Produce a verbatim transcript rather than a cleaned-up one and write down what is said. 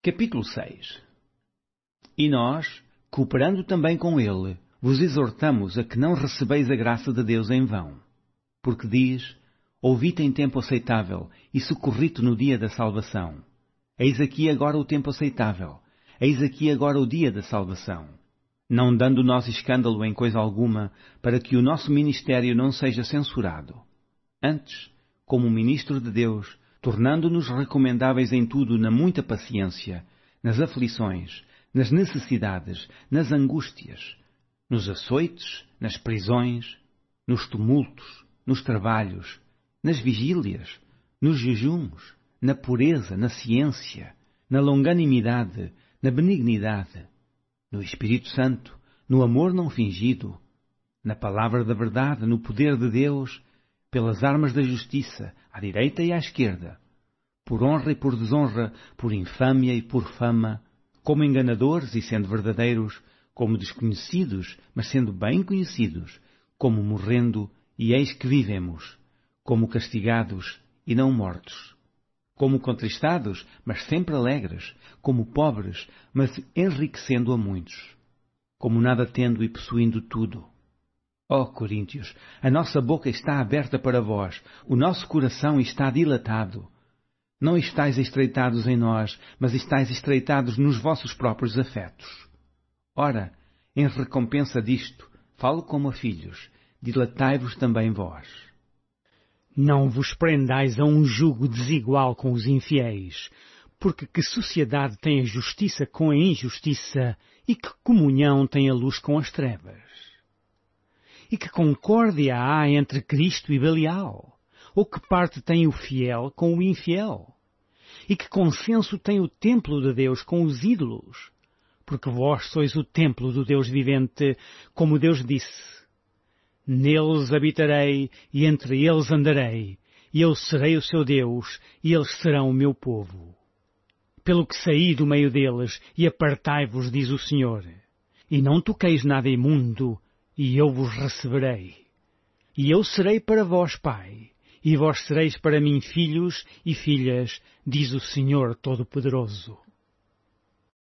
Capítulo seis. E nós, cooperando também com ele, vos exortamos a que não recebeis a graça de Deus em vão. Porque diz, ouvi-te em tempo aceitável, e socorri-te no dia da salvação. Eis aqui agora o tempo aceitável, eis aqui agora o dia da salvação. Não dando nós escândalo em coisa alguma, para que o nosso ministério não seja censurado. Antes, como ministro de Deus, tornando-nos recomendáveis em tudo na muita paciência, nas aflições, nas necessidades, nas angústias, nos açoites, nas prisões, nos tumultos, nos trabalhos, nas vigílias, nos jejuns, na pureza, na ciência, na longanimidade, na benignidade, no Espírito Santo, no amor não fingido, na palavra da verdade, no poder de Deus, pelas armas da justiça, à direita e à esquerda, por honra e por desonra, por infâmia e por fama, como enganadores e sendo verdadeiros, como desconhecidos, mas sendo bem conhecidos, como morrendo e eis que vivemos, como castigados e não mortos, como contristados, mas sempre alegres, como pobres, mas enriquecendo a muitos, como nada tendo e possuindo tudo. Ó Coríntios, a nossa boca está aberta para vós, o nosso coração está dilatado. Não estáis estreitados em nós, mas estáis estreitados nos vossos próprios afetos. Ora, em recompensa disto, falo como a filhos, dilatai-vos também vós. Não vos prendais a um jugo desigual com os infiéis, porque que sociedade tem a justiça com a injustiça, e que comunhão tem a luz com as trevas? E que concórdia há entre Cristo e Belial? Ou que parte tem o fiel com o infiel? E que consenso tem o templo de Deus com os ídolos? Porque vós sois o templo do Deus vivente, como Deus disse. Neles habitarei e entre eles andarei, e eu serei o seu Deus, e eles serão o meu povo. Pelo que saí do meio deles, e apartai-vos, diz o Senhor. E não toqueis nada imundo, e eu vos receberei. E eu serei para vós pai, e vós sereis para mim filhos e filhas, diz o Senhor Todo-Poderoso.